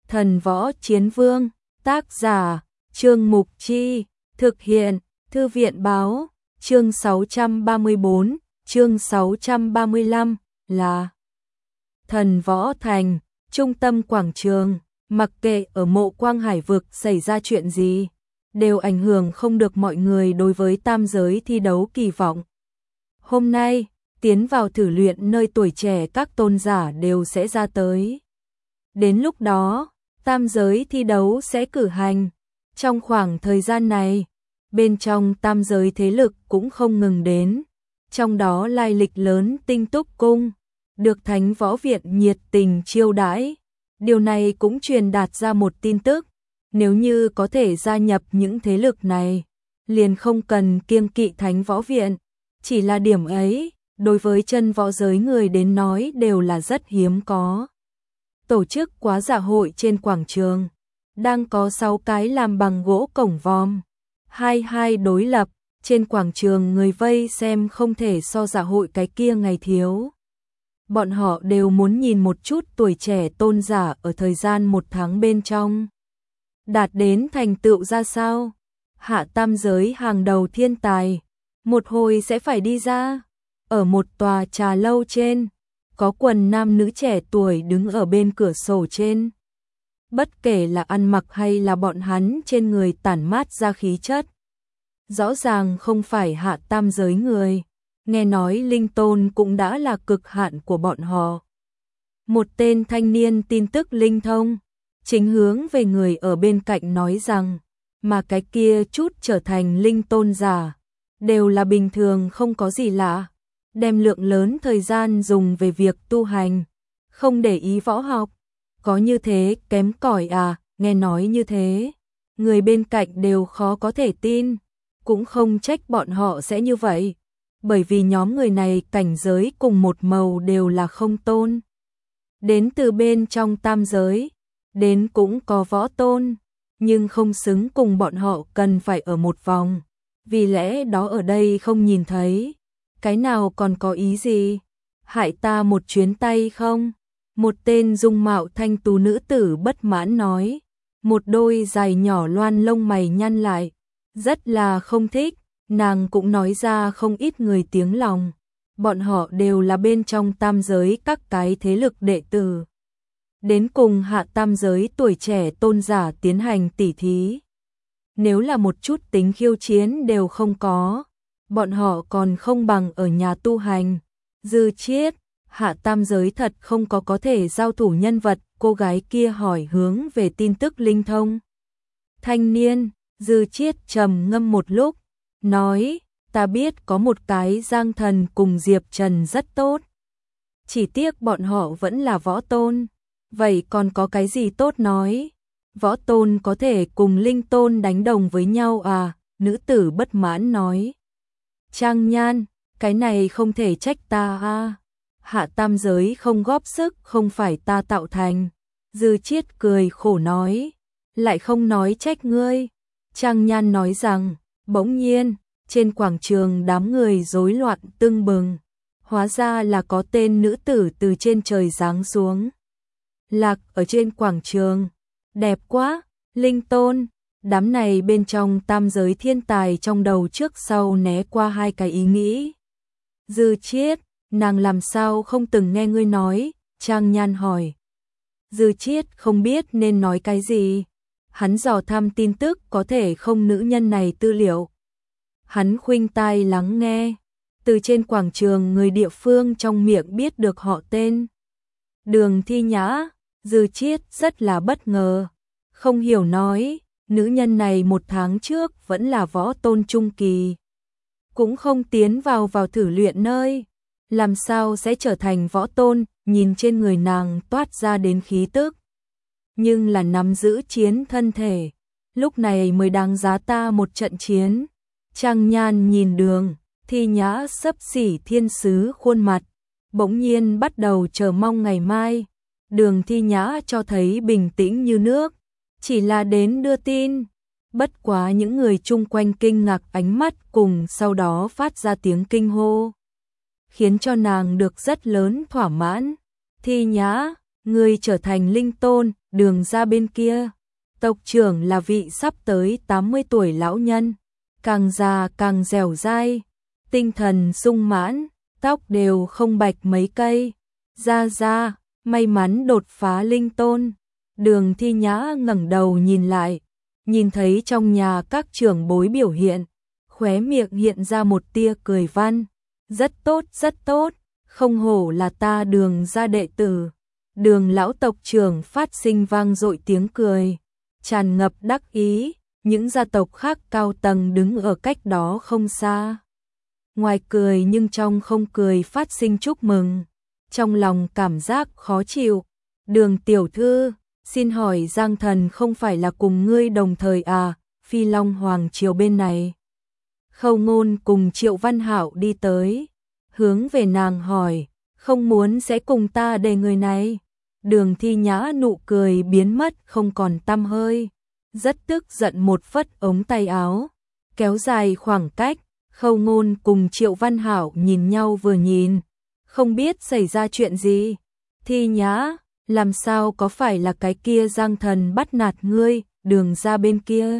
Thần Võ Chiến Vương, tác giả, Trương Mục Chi, thực hiện, Thư viện Báo, chương 634, chương 635, là Thần Võ Thành, trung tâm quảng trường, mặc kệ ở Mộ Quang Hải vực xảy ra chuyện gì, đều ảnh hưởng không được mọi người đối với tam giới thi đấu kỳ vọng. Hôm nay, tiến vào thử luyện nơi tuổi trẻ các tôn giả đều sẽ ra tới. Đến lúc đó, tam giới thi đấu sẽ cử hành. Trong khoảng thời gian này, bên trong tam giới thế lực cũng không ngừng đến. Trong đó lai lịch lớn Tinh Túc Cung, được Thánh Võ Viện nhiệt tình chiêu đãi. Điều này cũng truyền đạt ra một tin tức, nếu như có thể gia nhập những thế lực này, liền không cần kiêng kỵ Thánh Võ Viện. Chỉ là điểm ấy, đối với chân võ giới người đến nói đều là rất hiếm có. Tổ chức quá dạ hội trên quảng trường, đang có 6 cái làm bằng gỗ cổng vòm, hai đối lập, trên quảng trường người vây xem không thể so dạ hội cái kia ngày thiếu. Bọn họ đều muốn nhìn một chút tuổi trẻ tôn giả ở thời gian 1 tháng bên trong. Đạt đến thành tựu ra sao? Hạ tam giới hàng đầu thiên tài, một hồi sẽ phải đi ra. Ở một tòa trà lâu trên, có quần nam nữ trẻ tuổi đứng ở bên cửa sổ trên. Bất kể là ăn mặc hay là bọn hắn trên người tản mát ra khí chất, rõ ràng không phải hạ tam giới người. Nghe nói linh tôn cũng đã là cực hạn của bọn họ. Một tên thanh niên tin tức linh thông, chính hướng về người ở bên cạnh nói rằng, mà cái kia chút trở thành linh tôn giả, đều là bình thường không có gì lạ, đem lượng lớn thời gian dùng về việc tu hành, không để ý võ học. Có như thế kém cỏi à? Nghe nói như thế, người bên cạnh đều khó có thể tin, cũng không trách bọn họ sẽ như vậy, bởi vì nhóm người này cảnh giới cùng một màu đều là không tôn. Đến từ bên trong tam giới, đến cũng có võ tôn, nhưng không xứng cùng bọn họ cần phải ở một vòng, vì lẽ đó ở đây không nhìn thấy. Cái nào còn có ý gì? Hại ta một chuyến tay không? Một tên dung mạo thanh tú nữ tử bất mãn nói, một đôi dài nhỏ loan lông mày nhăn lại, rất là không thích. Nàng cũng nói ra không ít người tiếng lòng, bọn họ đều là bên trong tam giới các cái thế lực đệ tử. Đến cùng hạ tam giới tuổi trẻ tôn giả tiến hành tỉ thí. Nếu là một chút tính khiêu chiến đều không có, bọn họ còn không bằng ở nhà tu hành. Dư Chiết, hạ tam giới thật không có thể giao thủ nhân vật, cô gái kia hỏi hướng về tin tức linh thông. Thanh niên, Dư Chiết trầm ngâm một lúc, nói, ta biết có một cái Giang Thần cùng Diệp Trần rất tốt. Chỉ tiếc bọn họ vẫn là võ tôn. Vậy còn có cái gì tốt nói? Võ tôn có thể cùng linh tôn đánh đồng với nhau à? Nữ tử bất mãn nói. Trang Nhan, cái này không thể trách ta à? Hạ tam giới không góp sức không phải ta tạo thành. Dư Chiết cười khổ nói. Lại không nói trách ngươi. Trang Nhan nói rằng, bỗng nhiên, trên quảng trường đám người rối loạn tưng bừng. Hóa ra là có tên nữ tử từ trên trời giáng xuống. Lạc ở trên quảng trường. Đẹp quá, linh tôn. Đám này bên trong tam giới thiên tài trong đầu trước sau né qua 2 cái ý nghĩ. Dư Chiết, nàng làm sao không từng nghe ngươi nói? Trang Nhan hỏi. Dư Chiết không biết nên nói cái gì. Hắn dò thăm tin tức có thể không nữ nhân này tư liệu. Hắn khuynh tai lắng nghe, từ trên quảng trường người địa phương trong miệng biết được họ tên. Đường Thi Nhã. Dư Chiết rất là bất ngờ, không hiểu nói, nữ nhân này 1 tháng trước vẫn là võ tôn trung kỳ, cũng không tiến vào thử luyện nơi, làm sao sẽ trở thành võ tôn? Nhìn trên người nàng toát ra đến khí tức, nhưng là nắm giữ chiến thân thể, lúc này mới đáng giá ta một trận chiến. Trang Nhan nhìn Đường Thi Nhã xấp xỉ thiên sứ khuôn mặt, bỗng nhiên bắt đầu chờ mong ngày mai. Đường Thi Nhã cho thấy bình tĩnh như nước, chỉ là đến đưa tin. Bất quá những người chung quanh kinh ngạc ánh mắt cùng sau đó phát ra tiếng kinh hô, khiến cho nàng được rất lớn thỏa mãn. Thi Nhã, ngươi trở thành linh tôn, đường ra bên kia. Tộc trưởng là vị sắp tới 80 tuổi lão nhân, càng già càng dẻo dai, tinh thần sung mãn, tóc đều không bạch mấy cây. Ra, may mắn đột phá linh tôn. Đường Thi Nhã ngẩng đầu nhìn lại, nhìn thấy trong nhà các trưởng bối biểu hiện, khóe miệng hiện ra một tia cười văn. Rất tốt, không hổ là ta đường gia đệ tử. Đường lão tộc trưởng phát sinh vang dội tiếng cười, tràn ngập đắc ý, những gia tộc khác cao tầng đứng ở cách đó không xa. Ngoài cười nhưng trong không cười phát sinh chúc mừng, trong lòng cảm giác khó chịu. Đường tiểu thư, xin hỏi Giang Thần không phải là cùng ngươi đồng thời à? Phi Long Hoàng triều bên này. Khâu Ngôn cùng Triệu Văn Hạo đi tới, hướng về nàng hỏi, không muốn sẽ cùng ta để người này. Đường Thi Nhã nụ cười biến mất không còn tăm hơi, rất tức giận một phất ống tay áo, kéo dài khoảng cách. Khâu Ngôn cùng Triệu Văn Hạo nhìn nhau vừa nhìn, không biết xảy ra chuyện gì. Thi Nhã, làm sao có phải là cái kia Giang Thần bắt nạt ngươi, đường ra bên kia?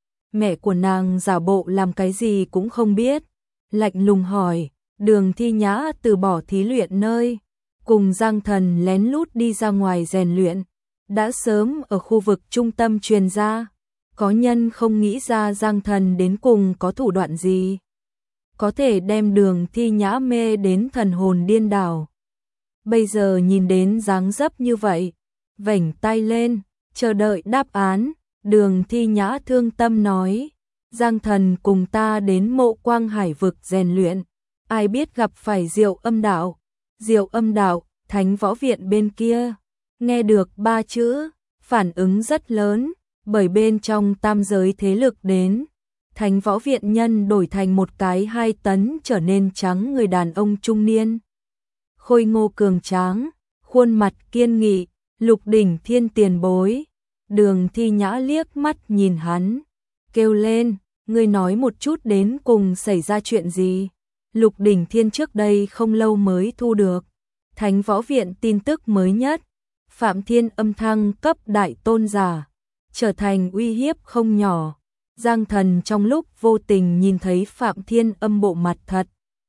Mẹ của nàng giả bộ làm cái gì cũng không biết, lạnh lùng hỏi. Đường Thi Nhã từ bỏ thí luyện nơi, cùng Giang Thần lén lút đi ra ngoài rèn luyện, đã sớm ở khu vực trung tâm truyền ra. Có nhân không nghĩ ra Giang Thần đến cùng có thủ đoạn gì, có thể đem Đường Thi Nhã mê đến thần hồn điên đảo. Bây giờ nhìn đến dáng dấp như vậy, vểnh tay lên, chờ đợi đáp án. Đường Thi Nhã thương tâm nói, Giang Thần cùng ta đến Mộ Quang Hải vực rèn luyện, ai biết gặp phải Diệu Âm đạo. Diệu Âm đạo, Thánh Võ Viện bên kia. Nghe được 3 chữ, phản ứng rất lớn, bởi bên trong tam giới thế lực đến. Thánh Võ Viện nhân đổi thành một cái 2 tấn trở nên trắng người đàn ông trung niên. Khôi ngô cường tráng, khuôn mặt kiên nghị, Lục Đỉnh Thiên tiền bối. Đường Thi Nhã liếc mắt nhìn hắn, kêu lên, ngươi nói một chút đến cùng xảy ra chuyện gì. Lục Đỉnh Thiên trước đây không lâu mới thu được Thánh Võ Viện tin tức mới nhất, Phạm Thiên Âm thăng cấp đại tôn giả, trở thành uy hiếp không nhỏ. Giang Thần trong lúc vô tình nhìn thấy Phạm Thiên Âm bộ mặt thật,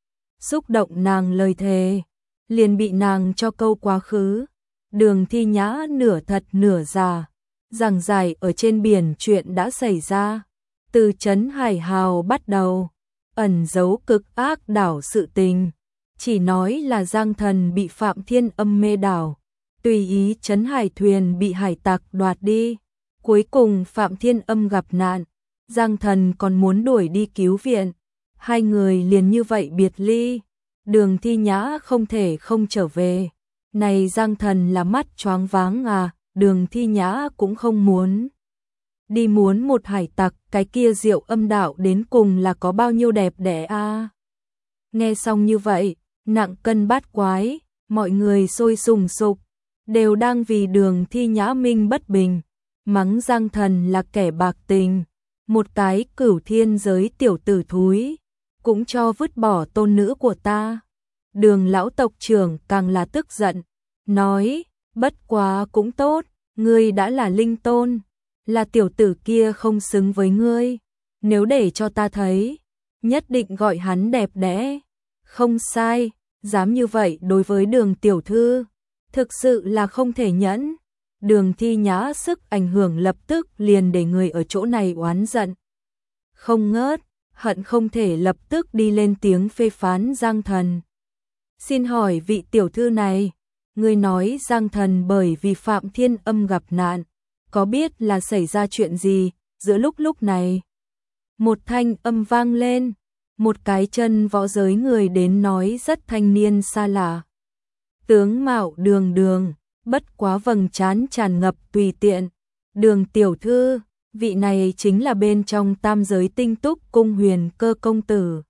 xúc động nàng lời thề, liền bị nàng cho câu quá khứ. Đường Thi Nhã nửa thật nửa giả, giảng giải ở trên biển chuyện đã xảy ra, từ trấn Hải Hào bắt đầu, ẩn giấu cực ác đảo sự tình, chỉ nói là Giang Thần bị Phạm Thiên Âm mê đảo, tùy ý trấn hải thuyền bị hải tặc đoạt đi, cuối cùng Phạm Thiên Âm gặp nạn, Giang Thần còn muốn đuổi đi cứu viện, 2 người liền như vậy biệt ly. Đường Thi Nhã không thể không trở về, này Giang Thần là mắt choáng váng à? Đường Thi Nhã cũng không muốn đi, muốn một hải tặc, cái kia Diệu Âm đạo đến cùng là có bao nhiêu đẹp đẽ a. Nghe xong như vậy, nặng cân bát quái, mọi người sôi sùng sục, đều đang vì Đường Thi Nhã minh bất bình, mắng Giang Thần là kẻ bạc tình, một cái cửu thiên giới tiểu tử thúi, cũng cho vứt bỏ tôn nữ của ta. Đường lão tộc trưởng càng là tức giận, nói, bất quá cũng tốt, ngươi đã là linh tôn, là tiểu tử kia không xứng với ngươi, nếu để cho ta thấy, nhất định gọi hắn đẹp đẽ. Không sai, dám như vậy đối với Đường tiểu thư, thực sự là không thể nhẫn. Đường Thi Nhã sức ảnh hưởng lập tức liền để người ở chỗ này oán giận không ngớt, hận không thể lập tức đi lên tiếng phê phán Giang Thần. Xin hỏi vị tiểu thư này, người nói Giang Thần bởi vì Phạm Thiên Âm gặp nạn, có biết là xảy ra chuyện gì? Giữa lúc này, một thanh âm vang lên, một cái chân võ giới người đến nói rất thanh niên xa lạ. Tướng mạo đường đường, bất quá vầng trán tràn ngập tùy tiện. Đường tiểu thư, vị này chính là bên trong tam giới tinh túc cung Huyền Cơ công tử.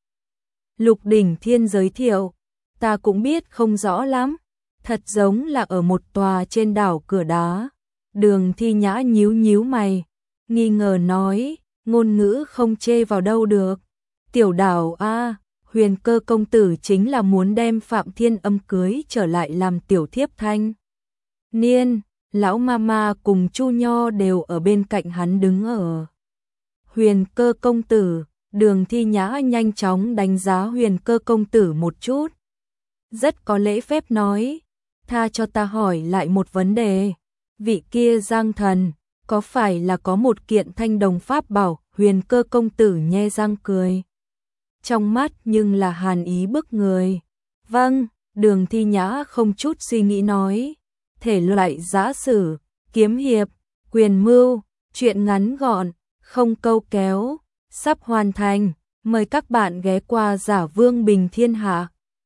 Lục Đỉnh Thiên giới thiệu, ta cũng biết không rõ lắm, thật giống là ở một tòa trên đảo cửa đá. Đường Thi Nhã nhíu nhíu mày, nghi ngờ nói, ngôn ngữ không chê vào đâu được. Tiểu đảo a, Huyền Cơ công tử chính là muốn đem Phạm Thiên Âm cưới trở lại làm tiểu thiếp thanh. niên, lão mama cùng Chu Nho đều ở bên cạnh hắn đứng ở. Huyền Cơ công tử, Đường Thi Nhã nhanh chóng đánh giá Huyền Cơ công tử một chút. Rất có lễ phép nói, tha cho ta hỏi lại một vấn đề. Vị kia Giang thần, có phải là có một kiện thanh đồng pháp bảo? Huyền Cơ công tử nhe răng cười. Trong mắt nhưng là hàn ý bức người. Vâng, Đường Thi Nhã không chút suy nghĩ nói. Thể loại giã sử, kiếm hiệp, quyền mưu, truyện ngắn gọn, không câu kéo, sắp hoàn thành. Mời các bạn ghé qua Giả Vương Bình Thiên Hạ.